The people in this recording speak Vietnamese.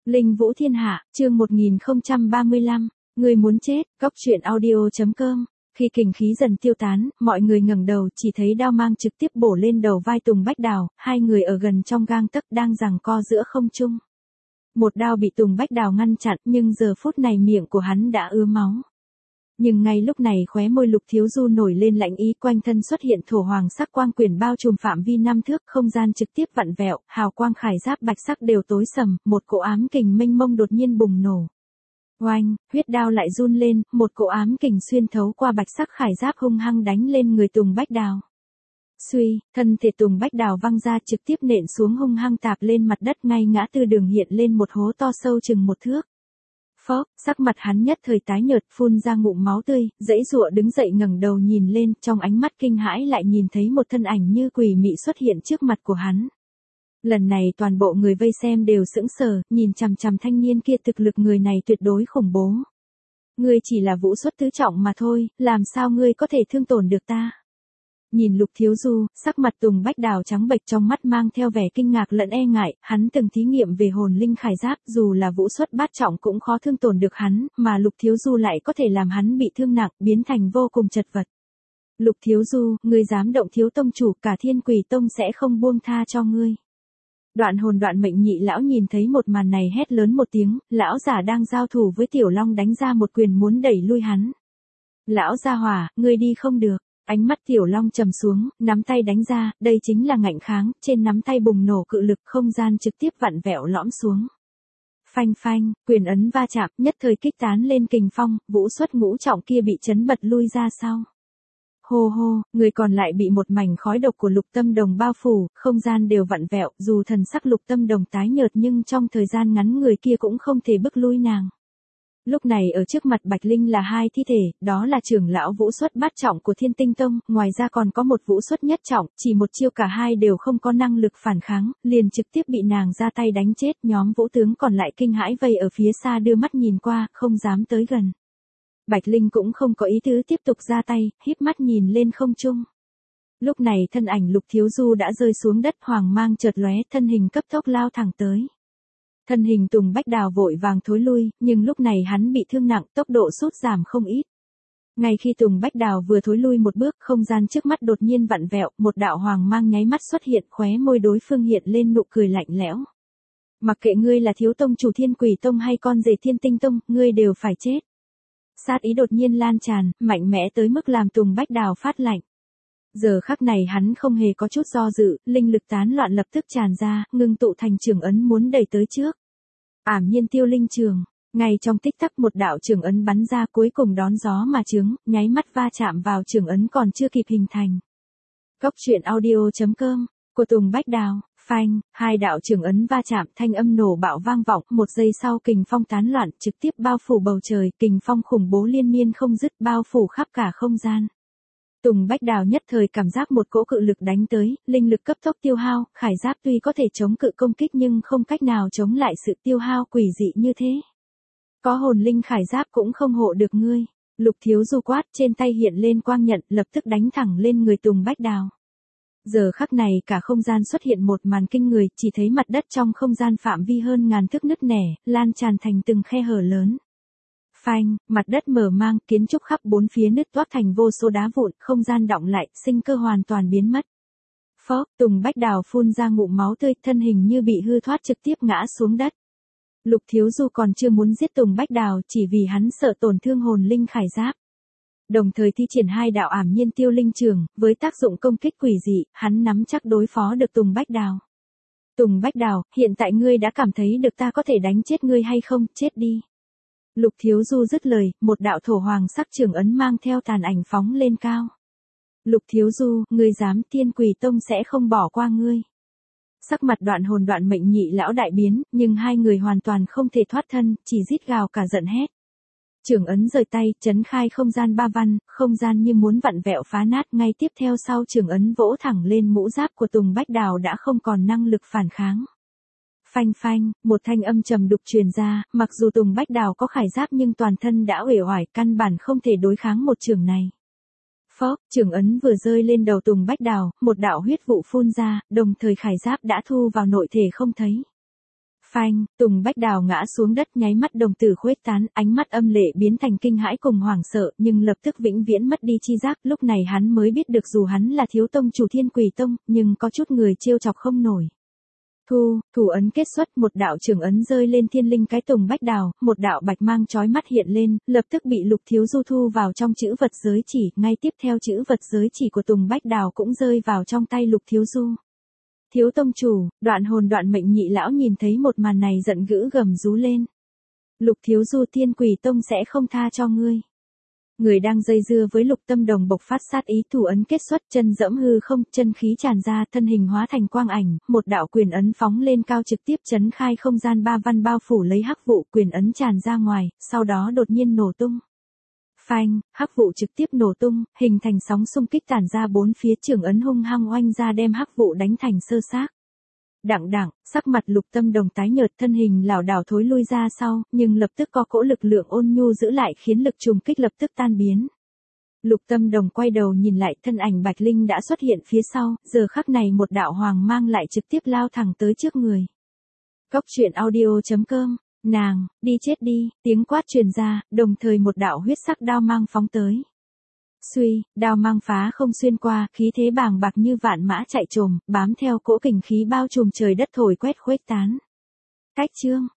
Linh Vũ Thiên Hạ, chương 1035, người muốn chết, cóc truyện audio.com. Khi kình khí dần tiêu tán, mọi người ngẩng đầu chỉ thấy đao mang trực tiếp bổ lên đầu vai Tùng Bách Đào, hai người ở gần trong gang tấc đang giằng co giữa không trung. Một đao bị Tùng Bách Đào ngăn chặn, nhưng giờ phút này miệng của hắn đã ứa máu. Nhưng ngay lúc này khóe môi Lục Thiếu Du nổi lên lạnh ý, quanh thân xuất hiện thổ hoàng sắc quang quyển bao trùm phạm vi 5 thước, không gian trực tiếp vặn vẹo, hào quang khải giáp bạch sắc đều tối sầm, một cỗ ám kình mênh mông đột nhiên bùng nổ. Oanh, huyết đao lại run lên, một cỗ ám kình xuyên thấu qua bạch sắc khải giáp hung hăng đánh lên người Tùng Bách Đào. Suy, thân thể Tùng Bách Đào văng ra trực tiếp nện xuống hung hăng tạp lên mặt đất, ngay ngã tư đường hiện lên một hố to sâu chừng 1 thước. Phốc, sắc mặt hắn nhất thời tái nhợt, phun ra ngụm máu tươi, giãy giụa đứng dậy ngẩng đầu nhìn lên, trong ánh mắt kinh hãi lại nhìn thấy một thân ảnh như quỷ mị xuất hiện trước mặt của hắn. Lần này toàn bộ người vây xem đều sững sờ, nhìn chằm chằm thanh niên kia, thực lực người này tuyệt đối khủng bố. Ngươi chỉ là vũ xuất tứ trọng mà thôi, làm sao ngươi có thể thương tổn được ta? Nhìn Lục Thiếu Du, sắc mặt Tùng Bách Đào trắng bệch, trong mắt mang theo vẻ kinh ngạc lẫn e ngại, hắn từng thí nghiệm về hồn linh khải giáp, dù là vũ xuất bát trọng cũng khó thương tổn được hắn, mà Lục Thiếu Du lại có thể làm hắn bị thương nặng, biến thành vô cùng chật vật. Lục Thiếu Du, ngươi dám động Thiếu tông chủ, cả Thiên Quỷ tông sẽ không buông tha cho ngươi. Đoạn hồn đoạn mệnh nhị lão nhìn thấy một màn này hét lớn một tiếng, lão giả đang giao thủ với Tiểu Long đánh ra một quyền muốn đẩy lui hắn. Lão gia hỏa, ngươi đi không được. Ánh mắt Tiểu Long trầm xuống, nắm tay đánh ra, đây chính là ngạnh kháng, trên nắm tay bùng nổ cự lực, không gian trực tiếp vặn vẹo lõm xuống. Phanh phanh, quyền ấn va chạm, nhất thời kích tán lên kình phong, vũ xuất ngũ trọng kia bị chấn bật lui ra sau. Hô hô, người còn lại bị một mảnh khói độc của Lục Tâm Đồng bao phủ, không gian đều vặn vẹo, dù thần sắc Lục Tâm Đồng tái nhợt nhưng trong thời gian ngắn người kia cũng không thể bức lui nàng. Lúc này ở trước mặt Bạch Linh là 2 thi thể, đó là trưởng lão vũ xuất bát trọng của Thiên Tinh Tông, ngoài ra còn có một vũ xuất nhất trọng, chỉ một chiêu cả hai đều không có năng lực phản kháng, liền trực tiếp bị nàng ra tay đánh chết, nhóm vũ tướng còn lại kinh hãi vây ở phía xa đưa mắt nhìn qua, không dám tới gần. Bạch Linh cũng không có ý tứ tiếp tục ra tay, híp mắt nhìn lên không trung. Lúc này thân ảnh Lục Thiếu Du đã rơi xuống đất, hoàng mang chợt lóe, thân hình cấp tốc lao thẳng tới. Thân hình Tùng Bách Đào vội vàng thối lui, nhưng lúc này hắn bị thương nặng, tốc độ sút giảm không ít. Ngay khi Tùng Bách Đào vừa thối lui một bước, không gian trước mắt đột nhiên vặn vẹo, một đạo hoàng mang nháy mắt xuất hiện, khóe môi đối phương hiện lên nụ cười lạnh lẽo. Mặc kệ ngươi là Thiếu tông chủ Thiên Quỷ tông hay con rể Thiên Tinh tông, ngươi đều phải chết. Sát ý đột nhiên lan tràn, mạnh mẽ tới mức làm Tùng Bách Đào phát lạnh. Giờ khắc này hắn không hề có chút do dự, linh lực tán loạn lập tức tràn ra, ngưng tụ thành trường ấn muốn đẩy tới trước. Ảm nhiên tiêu linh trường, ngay trong tích tắc một đạo trường ấn bắn ra, cuối cùng đón gió mà chướng, nháy mắt va chạm vào trường ấn còn chưa kịp hình thành. Cóc truyện audio.com, của Tùng Bách Đào, phanh, 2 đạo trường ấn va chạm, thanh âm nổ bạo vang vọng, 1 giây sau kình phong tán loạn, trực tiếp bao phủ bầu trời, kình phong khủng bố liên miên không dứt, bao phủ khắp cả không gian. Tùng Bách Đào nhất thời cảm giác một cỗ cự lực đánh tới, linh lực cấp tốc tiêu hao, khải giáp tuy có thể chống cự công kích nhưng không cách nào chống lại sự tiêu hao quỷ dị như thế. Có hồn linh khải giáp cũng không hộ được ngươi. Lục Thiếu Du quát, trên tay hiện lên quang nhận, lập tức đánh thẳng lên người Tùng Bách Đào. Giờ khắc này cả không gian xuất hiện một màn kinh người, chỉ thấy mặt đất trong không gian phạm vi hơn ngàn thước nứt nẻ, lan tràn thành từng khe hở lớn. Phanh, mặt đất mở mang, kiến trúc khắp bốn phía nứt toác thành vô số đá vụn, không gian đọng lại, sinh cơ hoàn toàn biến mất. Phốc, Tùng Bách Đào phun ra ngụm máu tươi, thân hình như bị hư thoát trực tiếp ngã xuống đất. Lục Thiếu Du còn chưa muốn giết Tùng Bách Đào, chỉ vì hắn sợ tổn thương hồn linh khải giáp. Đồng thời thi triển 2 đạo ảm nhiên tiêu linh trường, với tác dụng công kích quỷ dị, hắn nắm chắc đối phó được Tùng Bách Đào. Tùng Bách Đào, hiện tại ngươi đã cảm thấy được ta có thể đánh chết ngươi hay không, chết đi. Lục Thiếu Du dứt lời, một đạo thổ hoàng sắc trường ấn mang theo tàn ảnh phóng lên cao. Lục Thiếu Du, ngươi dám, Thiên Quỷ tông sẽ không bỏ qua ngươi. Sắc mặt đoạn hồn đoạn mệnh nhị lão đại biến, nhưng hai người hoàn toàn không thể thoát thân, chỉ rít gào cả giận hét. Trường ấn rời tay, chấn khai không gian ba văn, không gian như muốn vặn vẹo phá nát, ngay tiếp theo sau trường ấn vỗ thẳng lên mũ giáp của Tùng Bách Đào đã không còn năng lực phản kháng. Phanh phanh, một thanh âm trầm đục truyền ra, mặc dù Tùng Bách Đào có khải giáp nhưng toàn thân đã uể oải, căn bản không thể đối kháng một trường này. Phốc, trường ấn vừa rơi lên đầu Tùng Bách Đào, một đạo huyết vụ phun ra, đồng thời khải giáp đã thu vào nội thể không thấy. Phanh, Tùng Bách Đào ngã xuống đất, nháy mắt đồng tử khuếch tán, ánh mắt âm lệ biến thành kinh hãi cùng hoảng sợ, nhưng lập tức vĩnh viễn mất đi chi giác, lúc này hắn mới biết được dù hắn là thiếu tông chủ Thiên Quỷ Tông, nhưng có chút người trêu chọc không nổi. Thủ ấn kết xuất, một đạo trường ấn rơi lên thiên linh cái Tùng Bách Đào, một đạo bạch mang chói mắt hiện lên, lập tức bị Lục Thiếu Du thu vào trong chữ vật giới chỉ, ngay tiếp theo chữ vật giới chỉ của Tùng Bách Đào cũng rơi vào trong tay Lục Thiếu Du. Thiếu tông chủ, đoạn hồn đoạn mệnh nhị lão nhìn thấy một màn này giận dữ gầm rú lên. Lục Thiếu Du, Thiên Quỷ Tông sẽ không tha cho ngươi. Người đang dây dưa với Lục Tâm Đồng bộc phát sát ý, thủ ấn kết xuất, chân dẫm hư không, chân khí tràn ra, thân hình hóa thành quang ảnh, một đạo quyền ấn phóng lên cao trực tiếp chấn khai không gian, ba văn bao phủ lấy hắc vụ, quyền ấn tràn ra ngoài, sau đó đột nhiên nổ tung. Phanh, hắc vụ trực tiếp nổ tung, hình thành sóng xung kích tản ra bốn phía, trường ấn hung hăng oanh ra đem hắc vụ đánh thành sơ xác. Đặng, sắc mặt Lục Tâm Đồng tái nhợt, thân hình lảo đảo thối lui ra sau, nhưng lập tức có cỗ lực lượng ôn nhu giữ lại khiến lực trùng kích lập tức tan biến. Lục Tâm Đồng quay đầu nhìn lại, thân ảnh Bạch Linh đã xuất hiện phía sau, giờ khắc này một đạo hoàng mang lại trực tiếp lao thẳng tới trước người. Coctruyện.audio.com, nàng, đi chết đi, tiếng quát truyền ra, đồng thời một đạo huyết sắc đao mang phóng tới. Suy, đao mang phá không xuyên qua, khí thế bàng bạc như vạn mã chạy trồm, bám theo cỗ kình khí bao trùm trời đất thổi quét khuếch tán. Cách chương